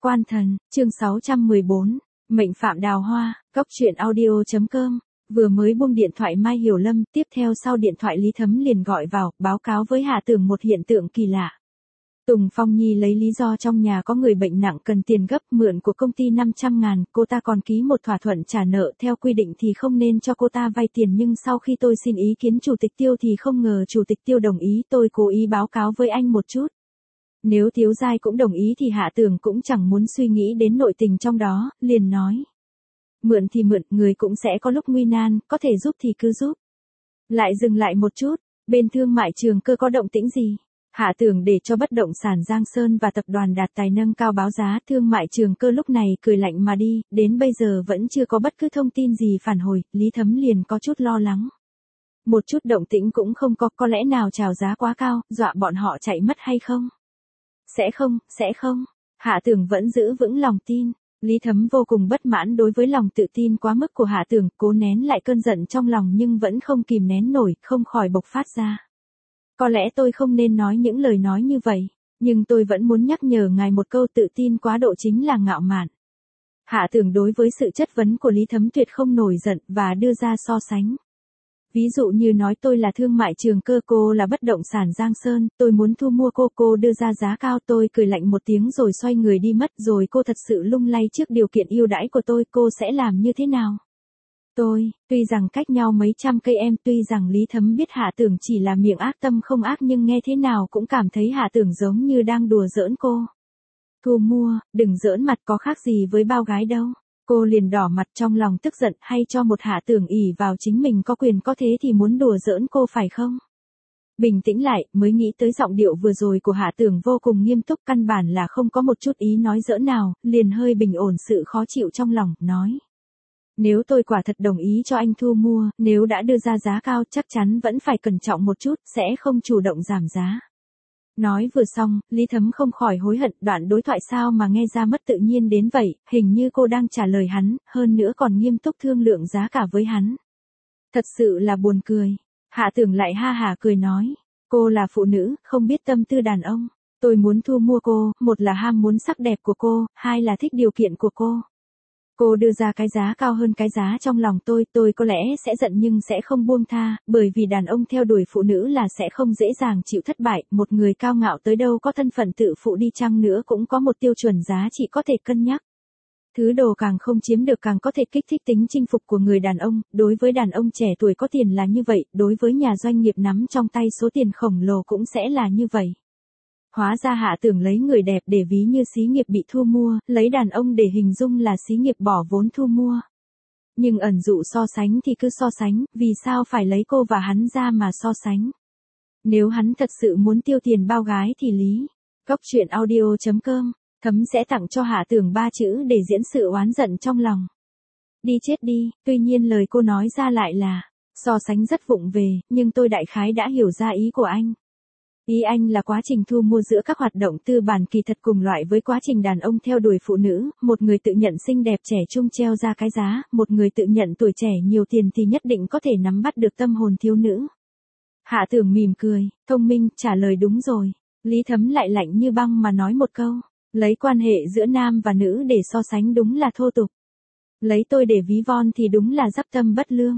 Quan thần, chương 614, mệnh phạm đào hoa, góc truyện audio.com, vừa mới buông điện thoại Mai Hiểu Lâm, tiếp theo sau điện thoại Lý Thấm liền gọi vào, báo cáo với Hạ Tưởng một hiện tượng kỳ lạ. Tùng Phong Nhi lấy lý do trong nhà có người bệnh nặng cần tiền gấp mượn của công ty 500.000, cô ta còn ký một thỏa thuận trả nợ, theo quy định thì không nên cho cô ta vay tiền, nhưng sau khi tôi xin ý kiến Chủ tịch Tiêu thì không ngờ Chủ tịch Tiêu đồng ý, tôi cố ý báo cáo với anh một chút. Nếu Tiếu Giai cũng đồng ý thì Hạ Tưởng cũng chẳng muốn suy nghĩ đến nội tình trong đó, liền nói. Mượn thì mượn, người cũng sẽ có lúc nguy nan, có thể giúp thì cứ giúp. Lại dừng lại một chút, bên thương mại Trường Cơ có động tĩnh gì? Hạ Tưởng để cho bất động sản Giang Sơn và tập đoàn Đạt Tài nâng cao báo giá, thương mại Trường Cơ lúc này cười lạnh mà đi, đến bây giờ vẫn chưa có bất cứ thông tin gì phản hồi, Lý Thấm liền có chút lo lắng. Một chút động tĩnh cũng không có lẽ nào chào giá quá cao, dọa bọn họ chạy mất hay không? Sẽ không. Hạ Tưởng vẫn giữ vững lòng tin. Lý Thấm vô cùng bất mãn đối với lòng tự tin quá mức của Hạ Tưởng, cố nén lại cơn giận trong lòng nhưng vẫn không kìm nén nổi, không khỏi bộc phát ra. Có lẽ tôi không nên nói những lời nói như vậy, nhưng tôi vẫn muốn nhắc nhở ngài một câu, tự tin quá độ chính là ngạo mạn. Hạ Tưởng đối với sự chất vấn của Lý Thấm tuyệt không nổi giận và đưa ra so sánh. Ví dụ như nói tôi là thương mại Trường Cơ, cô là bất động sản Giang Sơn, tôi muốn thu mua cô đưa ra giá cao, tôi cười lạnh một tiếng rồi xoay người đi mất, rồi cô thật sự lung lay trước điều kiện ưu đãi của tôi, cô sẽ làm như thế nào? Tuy rằng cách nhau mấy trăm cây em, tuy rằng Lý Thấm biết Hạ Tưởng chỉ là miệng ác tâm không ác, nhưng nghe thế nào cũng cảm thấy Hạ Tưởng giống như đang đùa giỡn cô. Thu mua, đừng giỡn mặt, có khác gì với bao gái đâu. Cô liền đỏ mặt trong lòng tức giận, hay cho một Hạ Tưởng ỷ vào chính mình có quyền có thế thì muốn đùa giỡn cô phải không? Bình tĩnh lại, mới nghĩ tới giọng điệu vừa rồi của Hạ Tưởng vô cùng nghiêm túc, căn bản là không có một chút ý nói giỡn nào, liền hơi bình ổn sự khó chịu trong lòng, nói. Nếu tôi quả thật đồng ý cho anh thu mua, nếu đã đưa ra giá cao chắc chắn vẫn phải cẩn trọng một chút, sẽ không chủ động giảm giá. Nói vừa xong, Lý Thấm không khỏi hối hận, đoạn đối thoại sao mà nghe ra mất tự nhiên đến vậy, hình như cô đang trả lời hắn, hơn nữa còn nghiêm túc thương lượng giá cả với hắn. Thật sự là buồn cười. Hạ Tưởng lại ha hả cười nói, cô là phụ nữ, không biết tâm tư đàn ông. Tôi muốn thu mua cô, một là ham muốn sắc đẹp của cô, hai là thích điều kiện của cô. Cô đưa ra cái giá cao hơn cái giá trong lòng tôi có lẽ sẽ giận nhưng sẽ không buông tha, bởi vì đàn ông theo đuổi phụ nữ là sẽ không dễ dàng chịu thất bại, một người cao ngạo tới đâu có thân phận tự phụ đi chăng nữa cũng có một tiêu chuẩn giá trị có thể cân nhắc. Thứ đồ càng không chiếm được càng có thể kích thích tính chinh phục của người đàn ông, đối với đàn ông trẻ tuổi có tiền là như vậy, đối với nhà doanh nghiệp nắm trong tay số tiền khổng lồ cũng sẽ là như vậy. Hóa ra Hạ Tưởng lấy người đẹp để ví như xí nghiệp bị thu mua, lấy đàn ông để hình dung là xí nghiệp bỏ vốn thu mua. Nhưng ẩn dụ so sánh thì cứ so sánh, vì sao phải lấy cô và hắn ra mà so sánh? Nếu hắn thật sự muốn tiêu tiền bao gái thì lý. Góc truyện audio.com, Thấm sẽ tặng cho Hạ Tưởng 3 chữ để diễn sự oán giận trong lòng. Đi chết đi, tuy nhiên lời cô nói ra lại là, so sánh rất vụng về, nhưng tôi đại khái đã hiểu ra ý của anh. Ý anh là quá trình thu mua giữa các hoạt động tư bản kỳ thật cùng loại với quá trình đàn ông theo đuổi phụ nữ, một người tự nhận xinh đẹp trẻ trung treo ra cái giá, một người tự nhận tuổi trẻ nhiều tiền thì nhất định có thể nắm bắt được tâm hồn thiếu nữ. Hạ Tưởng mỉm cười, thông minh, trả lời đúng rồi. Lý Thấm lại lạnh như băng mà nói một câu, lấy quan hệ giữa nam và nữ để so sánh đúng là thô tục. Lấy tôi để ví von thì đúng là dắp tâm bất lương.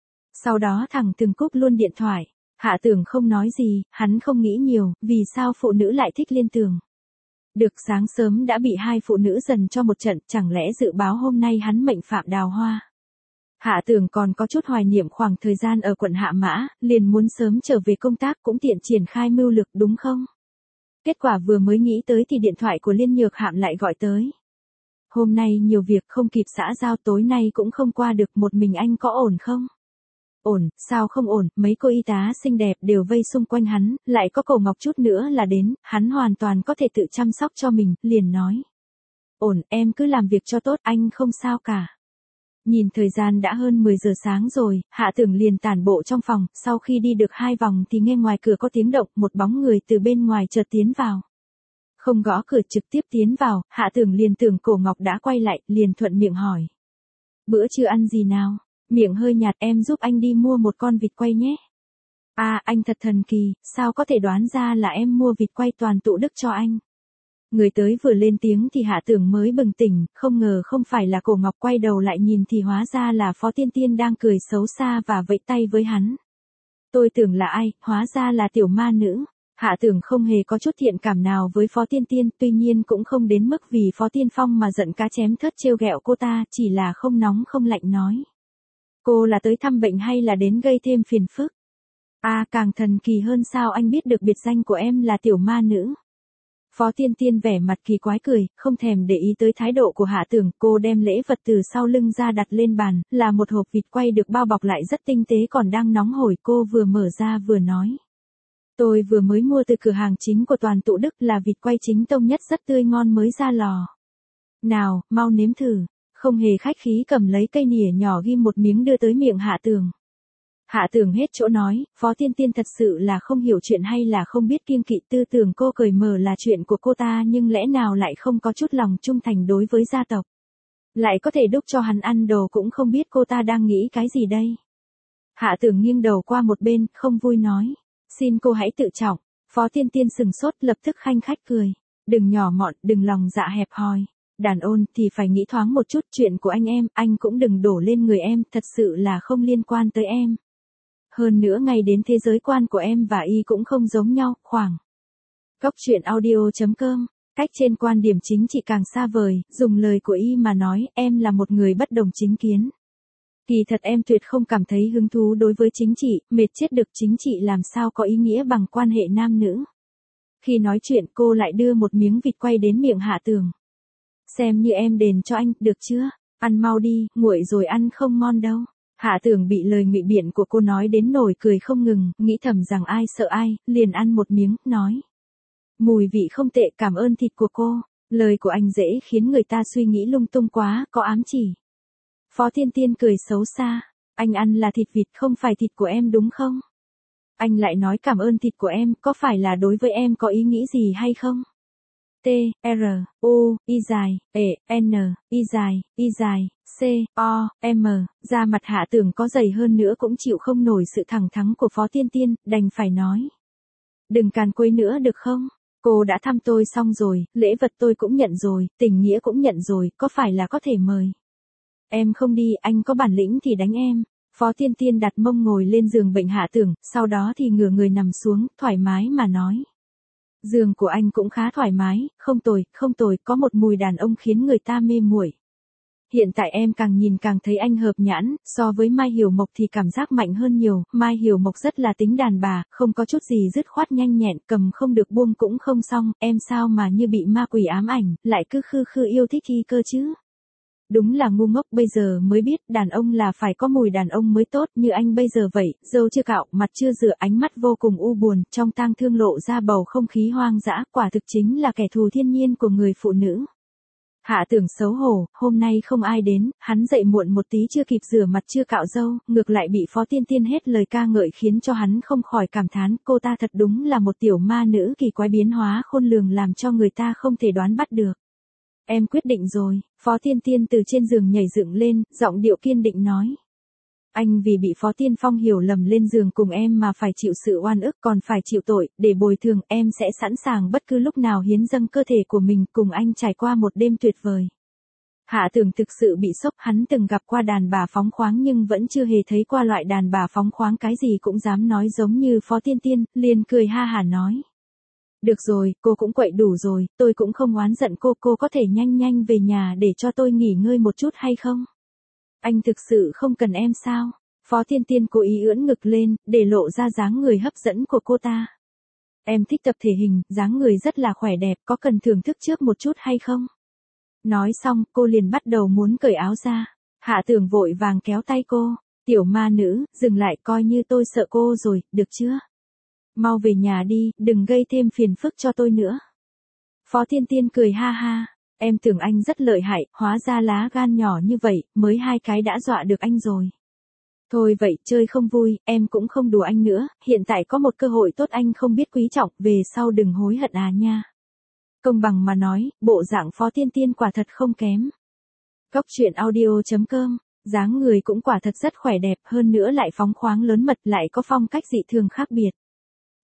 Sau đó thẳng thừng cúp luôn điện thoại. Hạ Tưởng không nói gì, hắn không nghĩ nhiều, vì sao phụ nữ lại thích liên tưởng. Được sáng sớm đã bị hai phụ nữ dần cho một trận, chẳng lẽ dự báo hôm nay hắn mệnh phạm đào hoa. Hạ Tưởng còn có chút hoài niệm khoảng thời gian ở quận Hạ Mã, liền muốn sớm trở về công tác cũng tiện triển khai mưu lược đúng không? Kết quả vừa mới nghĩ tới thì điện thoại của Liên Nhược Hạm lại gọi tới. Hôm nay nhiều việc không kịp xã giao, tối nay cũng không qua được, một mình anh có ổn không? Ổn, sao không ổn, mấy cô y tá xinh đẹp đều vây xung quanh hắn, lại có Cổ Ngọc chút nữa là đến, hắn hoàn toàn có thể tự chăm sóc cho mình, liền nói. Ổn, em cứ làm việc cho tốt, anh không sao cả. Nhìn thời gian đã hơn 10 giờ sáng rồi, Hạ Tưởng liền tản bộ trong phòng, sau khi đi được 2 vòng thì nghe ngoài cửa có tiếng động, một bóng người từ bên ngoài chợt tiến vào. Không gõ cửa trực tiếp tiến vào, Hạ Tưởng liền tưởng Cổ Ngọc đã quay lại, liền thuận miệng hỏi. Bữa trưa ăn gì nào? Miệng hơi nhạt, em giúp anh đi mua một con vịt quay nhé. À, anh thật thần kỳ, sao có thể đoán ra là em mua vịt quay toàn tụ đức cho anh. Người tới vừa lên tiếng thì Hạ Tưởng mới bừng tỉnh, không ngờ không phải là Cổ Ngọc, quay đầu lại nhìn thì hóa ra là Phó Tiên Tiên đang cười xấu xa và vẫy tay với hắn. Tôi tưởng là ai, hóa ra là tiểu ma nữ. Hạ Tưởng không hề có chút thiện cảm nào với Phó Tiên Tiên, tuy nhiên cũng không đến mức vì Phó Tiên Phong mà giận cá chém thớt trêu ghẹo cô ta, chỉ là không nóng không lạnh nói. Cô là tới thăm bệnh hay là đến gây thêm phiền phức? À, càng thần kỳ hơn, sao anh biết được biệt danh của em là tiểu ma nữ? Phó Tiên Tiên vẻ mặt kỳ quái cười, không thèm để ý tới thái độ của Hạ Tưởng, cô đem lễ vật từ sau lưng ra đặt lên bàn, là một hộp vịt quay được bao bọc lại rất tinh tế còn đang nóng hổi, cô vừa mở ra vừa nói. Tôi vừa mới mua từ cửa hàng chính của Toàn Tụ Đức, là vịt quay chính tông nhất, rất tươi ngon mới ra lò. Nào, mau nếm thử. Không hề khách khí cầm lấy cây nĩa nhỏ ghim một miếng đưa tới miệng Hạ Tưởng. Hạ Tưởng hết chỗ nói, Phó Tiên Tiên thật sự là không hiểu chuyện hay là không biết kiêng kỵ, tư tưởng cô cởi mở là chuyện của cô ta nhưng lẽ nào lại không có chút lòng trung thành đối với gia tộc. Lại có thể đút cho hắn ăn đồ, cũng không biết cô ta đang nghĩ cái gì đây. Hạ Tưởng nghiêng đầu qua một bên, không vui nói. Xin cô hãy tự trọng. Phó Tiên Tiên sừng sốt, lập tức khanh khách cười. Đừng nhỏ mọn, đừng lòng dạ hẹp hòi. Đàn ôn thì phải nghĩ thoáng một chút, chuyện của anh cũng đừng đổ lên người em, thật sự là không liên quan tới em. Hơn nữa ngay đến thế giới quan của em và y cũng không giống nhau, khoảng. Góc truyện audio.com, cách trên quan điểm chính trị càng xa vời, dùng lời của y mà nói, em là một người bất đồng chính kiến. Kỳ thật em tuyệt không cảm thấy hứng thú đối với chính trị, mệt chết được, chính trị làm sao có ý nghĩa bằng quan hệ nam nữ. Khi nói chuyện cô lại đưa một miếng vịt quay đến miệng Hạ Tưởng. Xem như em đền cho anh, được chưa? Ăn mau đi, nguội rồi ăn không ngon đâu. Hạ Tưởng bị lời ngụy biện của cô nói đến nổi cười không ngừng, nghĩ thầm rằng ai sợ ai, liền ăn một miếng, nói. Mùi vị không tệ, cảm ơn thịt của cô. Lời của anh dễ khiến người ta suy nghĩ lung tung quá, có ám chỉ. Phó Tiên Tiên cười xấu xa. Anh ăn là thịt vịt, không phải thịt của em đúng không? Anh lại nói cảm ơn thịt của em, có phải là đối với em có ý nghĩ gì hay không? T, R, U, Y dài, E, N, Y dài, C, O, M, da mặt Hạ Tưởng có dày hơn nữa cũng chịu không nổi sự thẳng thắn của Phó Tiên Tiên, đành phải nói. Đừng càn quấy nữa được không? Cô đã thăm tôi xong rồi, lễ vật tôi cũng nhận rồi, tình nghĩa cũng nhận rồi, có phải là có thể mời? Em không đi, anh có bản lĩnh thì đánh em. Phó Tiên Tiên đặt mông ngồi lên giường bệnh Hạ Tưởng, sau đó thì ngửa người nằm xuống, thoải mái mà nói. Giường của anh cũng khá thoải mái, không tồi, có một mùi đàn ông khiến người ta mê muội. Hiện tại em càng nhìn càng thấy anh hợp nhãn, so với Mai Hiểu Mộc thì cảm giác mạnh hơn nhiều, Mai Hiểu Mộc rất là tính đàn bà, không có chút gì dứt khoát nhanh nhẹn, cầm không được buông cũng không xong, em sao mà như bị ma quỷ ám ảnh, lại cứ khư khư yêu thích y cơ chứ. Đúng là ngu ngốc, bây giờ mới biết đàn ông là phải có mùi đàn ông mới tốt, như anh bây giờ vậy, râu chưa cạo, mặt chưa rửa, ánh mắt vô cùng u buồn, trong tang thương lộ ra bầu không khí hoang dã, quả thực chính là kẻ thù thiên nhiên của người phụ nữ. Hạ Tưởng xấu hổ, hôm nay không ai đến, hắn dậy muộn một tí chưa kịp rửa mặt chưa cạo râu, ngược lại bị Phó Tiên Tiên hết lời ca ngợi khiến cho hắn không khỏi cảm thán, cô ta thật đúng là một tiểu ma nữ kỳ quái biến hóa khôn lường làm cho người ta không thể đoán bắt được. Em quyết định rồi, Phó Tiên Tiên từ trên giường nhảy dựng lên, giọng điệu kiên định nói. Anh vì bị Phó Tiên Phong hiểu lầm lên giường cùng em mà phải chịu sự oan ức, còn phải chịu tội, để bồi thường, em sẽ sẵn sàng bất cứ lúc nào hiến dâng cơ thể của mình cùng anh trải qua một đêm tuyệt vời. Hạ Tưởng thực sự bị sốc, hắn từng gặp qua đàn bà phóng khoáng nhưng vẫn chưa hề thấy qua loại đàn bà phóng khoáng cái gì cũng dám nói giống như Phó Tiên Tiên, liền cười ha hả nói. Được rồi, cô cũng quậy đủ rồi, tôi cũng không oán giận cô có thể nhanh về nhà để cho tôi nghỉ ngơi một chút hay không? Anh thực sự không cần em sao? Phó Tiên Tiên cố ý ưỡn ngực lên, để lộ ra dáng người hấp dẫn của cô ta. Em thích tập thể hình, dáng người rất là khỏe đẹp, có cần thưởng thức trước một chút hay không? Nói xong, cô liền bắt đầu muốn cởi áo ra. Hạ Tưởng vội vàng kéo tay cô. Tiểu ma nữ, dừng lại, coi như tôi sợ cô rồi, được chưa? Mau về nhà đi, đừng gây thêm phiền phức cho tôi nữa. Phó Tiên Tiên cười ha ha. Em tưởng anh rất lợi hại, hóa ra lá gan nhỏ như vậy, mới 2 cái đã dọa được anh rồi. Thôi vậy, chơi không vui, em cũng không đùa anh nữa, hiện tại có một cơ hội tốt anh không biết quý trọng, về sau đừng hối hận à nha. Công bằng mà nói, bộ dạng Phó Tiên Tiên quả thật không kém. Góc truyện audio.com, dáng người cũng quả thật rất khỏe đẹp, hơn nữa lại phóng khoáng lớn mật, lại có phong cách dị thường khác biệt.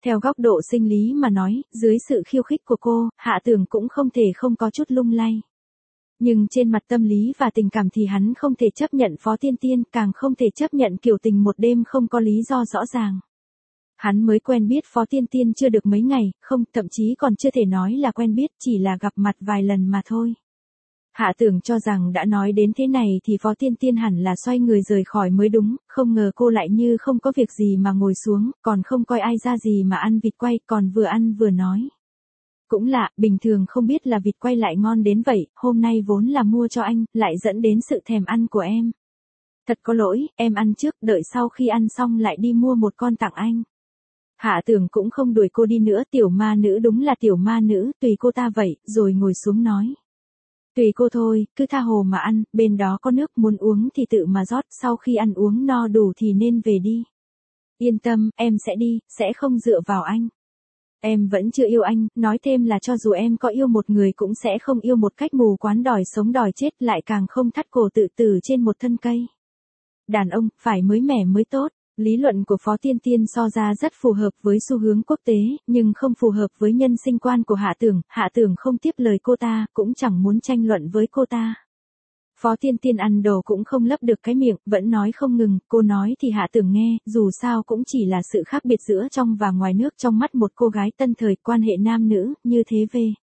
Theo góc độ sinh lý mà nói, dưới sự khiêu khích của cô, Hạ Tưởng cũng không thể không có chút lung lay. Nhưng trên mặt tâm lý và tình cảm thì hắn không thể chấp nhận Phó Tiên Tiên, càng không thể chấp nhận kiểu tình một đêm không có lý do rõ ràng. Hắn mới quen biết Phó Tiên Tiên chưa được mấy ngày, không, thậm chí còn chưa thể nói là quen biết, chỉ là gặp mặt vài lần mà thôi. Hạ Tưởng cho rằng đã nói đến thế này thì Phó Tiên Tiên hẳn là xoay người rời khỏi mới đúng, không ngờ cô lại như không có việc gì mà ngồi xuống, còn không coi ai ra gì mà ăn vịt quay, còn vừa ăn vừa nói. Cũng lạ, bình thường không biết là vịt quay lại ngon đến vậy, hôm nay vốn là mua cho anh, lại dẫn đến sự thèm ăn của em. Thật có lỗi, em ăn trước, đợi sau khi ăn xong lại đi mua một con tặng anh. Hạ Tưởng cũng không đuổi cô đi nữa, tiểu ma nữ đúng là tiểu ma nữ, tùy cô ta vậy, rồi ngồi xuống nói. Tùy cô thôi, cứ tha hồ mà ăn, bên đó có nước muốn uống thì tự mà rót, sau khi ăn uống no đủ thì nên về đi. Yên tâm, em sẽ đi, sẽ không dựa vào anh. Em vẫn chưa yêu anh, nói thêm là cho dù em có yêu một người cũng sẽ không yêu một cách mù quáng đòi sống đòi chết, lại càng không thắt cổ tự tử trên một thân cây. Đàn ông, phải mới mẻ mới tốt. Lý luận của Phó Tiên Tiên so ra rất phù hợp với xu hướng quốc tế, nhưng không phù hợp với nhân sinh quan của Hạ Tưởng không tiếp lời cô ta, cũng chẳng muốn tranh luận với cô ta. Phó Tiên Tiên ăn đồ cũng không lấp được cái miệng, vẫn nói không ngừng, cô nói thì Hạ Tưởng nghe, dù sao cũng chỉ là sự khác biệt giữa trong và ngoài nước trong mắt một cô gái tân thời, quan hệ nam nữ, như thế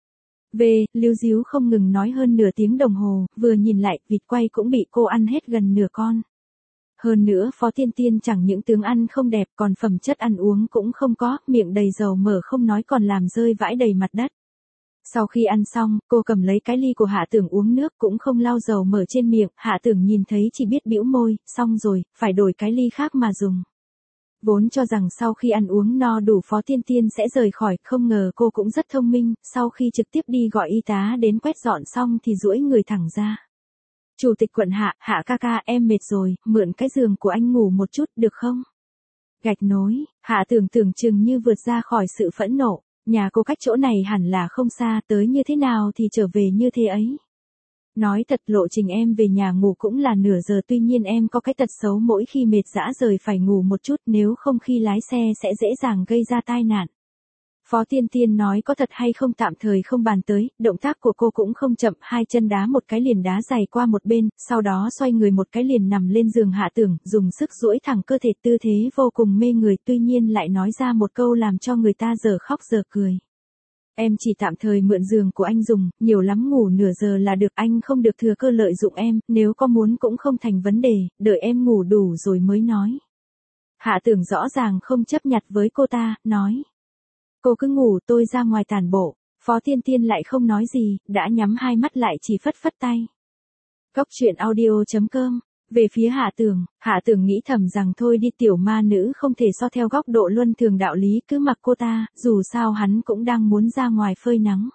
Lưu Díu không ngừng nói hơn nửa tiếng đồng hồ, vừa nhìn lại, vịt quay cũng bị cô ăn hết gần nửa con. Hơn nữa Phó Tiên Tiên chẳng những tướng ăn không đẹp còn phẩm chất ăn uống cũng không có, miệng đầy dầu mỡ không nói còn làm rơi vãi đầy mặt đất. Sau khi ăn xong, cô cầm lấy cái ly của Hạ Tưởng uống nước cũng không lau dầu mỡ trên miệng, Hạ Tưởng nhìn thấy chỉ biết bĩu môi, xong rồi, phải đổi cái ly khác mà dùng. Vốn cho rằng sau khi ăn uống no đủ Phó Tiên Tiên sẽ rời khỏi, không ngờ cô cũng rất thông minh, sau khi trực tiếp đi gọi y tá đến quét dọn xong thì duỗi người thẳng ra. Chủ tịch quận Hạ ca ca, em mệt rồi, mượn cái giường của anh ngủ một chút được không? Gạch nối, Hạ Tưởng tưởng chừng như vượt ra khỏi sự phẫn nộ, nhà cô cách chỗ này hẳn là không xa, tới như thế nào thì trở về như thế ấy. Nói thật lộ trình em về nhà ngủ cũng là nửa giờ, tuy nhiên em có cái tật xấu mỗi khi mệt dã rời phải ngủ một chút, nếu không khi lái xe sẽ dễ dàng gây ra tai nạn. Phó Tiên Tiên nói có thật hay không tạm thời không bàn tới, động tác của cô cũng không chậm, hai chân đá một cái liền đá giày qua một bên, sau đó xoay người một cái liền nằm lên giường Hạ Tưởng, dùng sức duỗi thẳng cơ thể, tư thế vô cùng mê người, tuy nhiên lại nói ra một câu làm cho người ta dở khóc dở cười. Em chỉ tạm thời mượn giường của anh dùng, nhiều lắm ngủ nửa giờ là được, anh không được thừa cơ lợi dụng em, nếu có muốn cũng không thành vấn đề, đợi em ngủ đủ rồi mới nói. Hạ Tưởng rõ ràng không chấp nhặt với cô ta, nói. Cô cứ ngủ, tôi ra ngoài tản bộ. Phó Tiên Tiên lại không nói gì, đã nhắm hai mắt lại chỉ phất phất tay. Cốc truyện audio.com. Về phía Hạ Tưởng nghĩ thầm rằng thôi đi, tiểu ma nữ không thể so theo góc độ luân thường đạo lý, cứ mặc cô ta, dù sao hắn cũng đang muốn ra ngoài phơi nắng.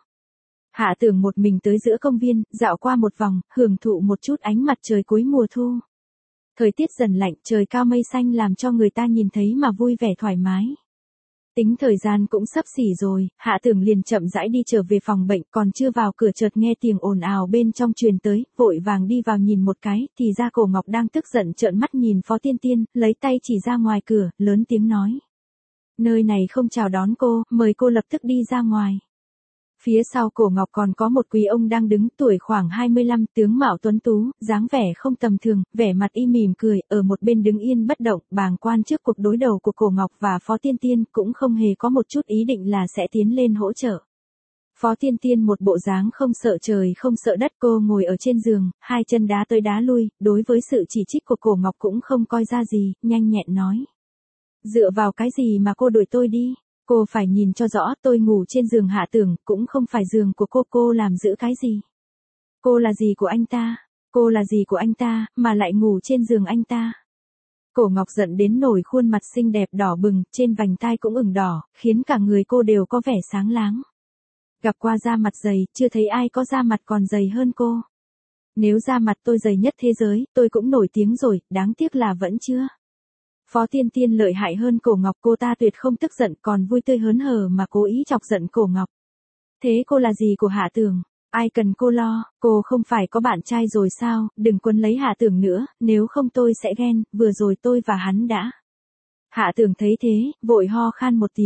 Hạ Tưởng một mình tới giữa công viên, dạo qua một vòng, hưởng thụ một chút ánh mặt trời cuối mùa thu. Thời tiết dần lạnh, trời cao mây xanh làm cho người ta nhìn thấy mà vui vẻ thoải mái. Tính thời gian cũng sắp xỉ rồi, Hạ Tưởng liền chậm rãi đi trở về phòng bệnh, còn chưa vào cửa chợt nghe tiếng ồn ào bên trong truyền tới, vội vàng đi vào nhìn một cái, thì ra Cổ Ngọc đang tức giận trợn mắt nhìn Phó Tiên Tiên, lấy tay chỉ ra ngoài cửa, lớn tiếng nói. Nơi này không chào đón cô, mời cô lập tức đi ra ngoài. Phía sau Cổ Ngọc còn có một quý ông đang đứng, tuổi khoảng 25, tướng mạo tuấn tú, dáng vẻ không tầm thường, vẻ mặt y mỉm cười, ở một bên đứng yên bất động, bàng quan trước cuộc đối đầu của Cổ Ngọc và Phó Tiên Tiên, cũng không hề có một chút ý định là sẽ tiến lên hỗ trợ. Phó Tiên Tiên một bộ dáng không sợ trời không sợ đất, cô ngồi ở trên giường, hai chân đá tới đá lui, đối với sự chỉ trích của Cổ Ngọc cũng không coi ra gì, nhanh nhẹn nói. Dựa vào cái gì mà cô đuổi tôi đi? Cô phải nhìn cho rõ, tôi ngủ trên giường Hạ Tưởng, cũng không phải giường của cô làm giữ cái gì? Cô là gì của anh ta? Cô là gì của anh ta, mà lại ngủ trên giường anh ta? Cổ Ngọc giận đến nổi khuôn mặt xinh đẹp đỏ bừng, trên vành tai cũng ửng đỏ, khiến cả người cô đều có vẻ sáng láng. Gặp qua da mặt dày, chưa thấy ai có da mặt còn dày hơn cô. Nếu da mặt tôi dày nhất thế giới, tôi cũng nổi tiếng rồi, đáng tiếc là vẫn chưa. Phó Tiên Tiên lợi hại hơn Cổ Ngọc, cô ta tuyệt không tức giận còn vui tươi hớn hở mà cố ý chọc giận Cổ Ngọc. Thế cô là gì của Hạ Tưởng? Ai cần cô lo, cô không phải có bạn trai rồi sao, đừng quấn lấy Hạ Tưởng nữa, nếu không tôi sẽ ghen, vừa rồi tôi và hắn đã. Hạ Tưởng thấy thế, vội ho khan một tiếng.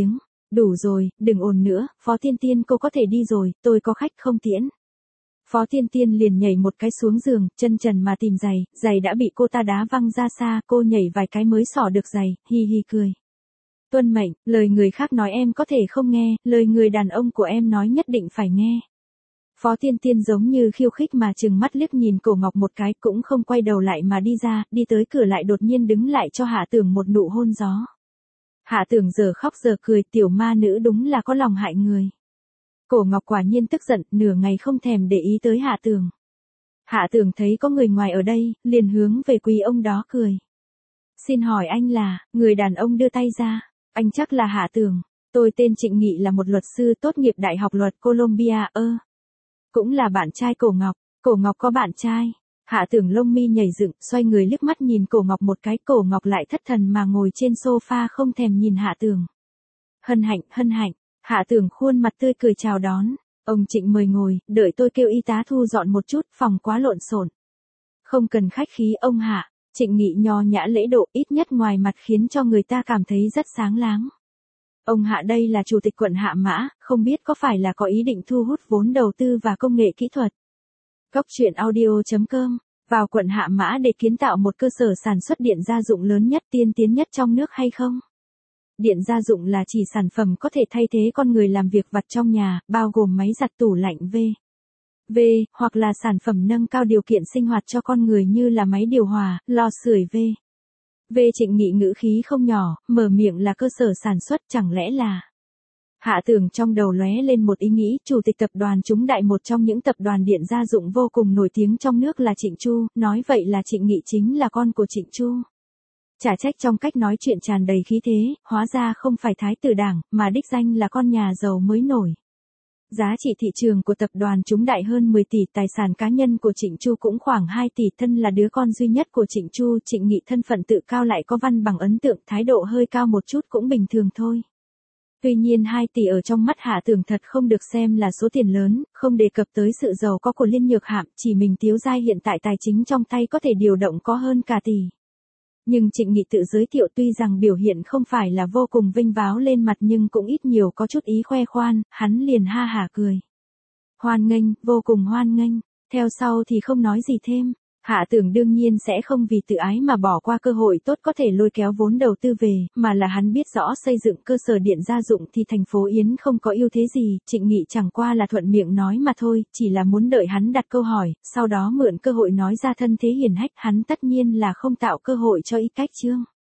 Đủ rồi, đừng ồn nữa, Phó Tiên Tiên cô có thể đi rồi, tôi có khách không tiễn. Phó Tiên Tiên liền nhảy một cái xuống giường, chân trần mà tìm giày, giày đã bị cô ta đá văng ra xa, cô nhảy vài cái mới xỏ được giày, hi hi cười. Tuân mệnh, lời người khác nói em có thể không nghe, lời người đàn ông của em nói nhất định phải nghe. Phó Tiên Tiên giống như khiêu khích mà trừng mắt liếc nhìn Cổ Ngọc một cái, cũng không quay đầu lại mà đi ra, đi tới cửa lại đột nhiên đứng lại cho Hạ Tưởng một nụ hôn gió. Hạ Tưởng giờ khóc giờ cười, tiểu ma nữ đúng là có lòng hại người. Cổ Ngọc quả nhiên tức giận, nửa ngày không thèm để ý tới Hạ Tưởng. Hạ Tưởng thấy có người ngoài ở đây, liền hướng về quý ông đó cười. Xin hỏi anh là, người đàn ông đưa tay ra, anh chắc là Hạ Tưởng, tôi tên Trịnh Nghị là một luật sư tốt nghiệp Đại học Luật Columbia, cũng là bạn trai Cổ Ngọc có bạn trai. Hạ Tưởng lông mi nhảy dựng, xoay người liếc mắt nhìn Cổ Ngọc một cái, Cổ Ngọc lại thất thần mà ngồi trên sofa không thèm nhìn Hạ Tưởng. Hân hạnh, Hạ Tưởng khuôn mặt tươi cười chào đón, ông Trịnh mời ngồi, đợi tôi kêu y tá thu dọn một chút, phòng quá lộn xộn. Không cần khách khí ông Hạ, Trịnh Nghị nho nhã lễ độ, ít nhất ngoài mặt khiến cho người ta cảm thấy rất sáng láng. Ông Hạ đây là chủ tịch quận Hạ Mã, không biết có phải là có ý định thu hút vốn đầu tư và công nghệ kỹ thuật. Cóc truyện audio.com, vào quận Hạ Mã để kiến tạo một cơ sở sản xuất điện gia dụng lớn nhất tiên tiến nhất trong nước hay không? Điện gia dụng là chỉ sản phẩm có thể thay thế con người làm việc vặt trong nhà, bao gồm máy giặt tủ lạnh v. hoặc là sản phẩm nâng cao điều kiện sinh hoạt cho con người như là máy điều hòa, lò sưởi v. Trịnh Nghị ngữ khí không nhỏ, mở miệng là cơ sở sản xuất, chẳng lẽ là... Hạ Tưởng trong đầu lóe lên một ý nghĩ, chủ tịch tập đoàn Chúng Đại, một trong những tập đoàn điện gia dụng vô cùng nổi tiếng trong nước là Trịnh Chu, nói vậy là Trịnh Nghị chính là con của Trịnh Chu. Chả trách trong cách nói chuyện tràn đầy khí thế, hóa ra không phải thái tử đảng, mà đích danh là con nhà giàu mới nổi. Giá trị thị trường của tập đoàn Chúng Đại hơn 10 tỷ, tài sản cá nhân của Trịnh Chu cũng khoảng 2 tỷ, thân là đứa con duy nhất của Trịnh Chu, Trịnh Nghị thân phận tự cao lại có văn bằng ấn tượng, thái độ hơi cao một chút cũng bình thường thôi. Tuy nhiên 2 tỷ ở trong mắt Hạ Tưởng thật không được xem là số tiền lớn, không đề cập tới sự giàu có của Liên Nhược Hạm, chỉ mình Tiếu Giai hiện tại tài chính trong tay có thể điều động có hơn cả tỷ. Nhưng Trịnh Nghị tự giới thiệu tuy rằng biểu hiện không phải là vô cùng vinh váo lên mặt nhưng cũng ít nhiều có chút ý khoe khoan, hắn liền ha hả cười. Hoan nghênh, vô cùng hoan nghênh, theo sau thì không nói gì thêm. Hạ Tưởng đương nhiên sẽ không vì tự ái mà bỏ qua cơ hội tốt có thể lôi kéo vốn đầu tư về, mà là hắn biết rõ xây dựng cơ sở điện gia dụng thì thành phố Yến không có ưu thế gì, Trịnh Nghị chẳng qua là thuận miệng nói mà thôi, chỉ là muốn đợi hắn đặt câu hỏi, sau đó mượn cơ hội nói ra thân thế hiển hách, hắn tất nhiên là không tạo cơ hội cho Y Cách Trương.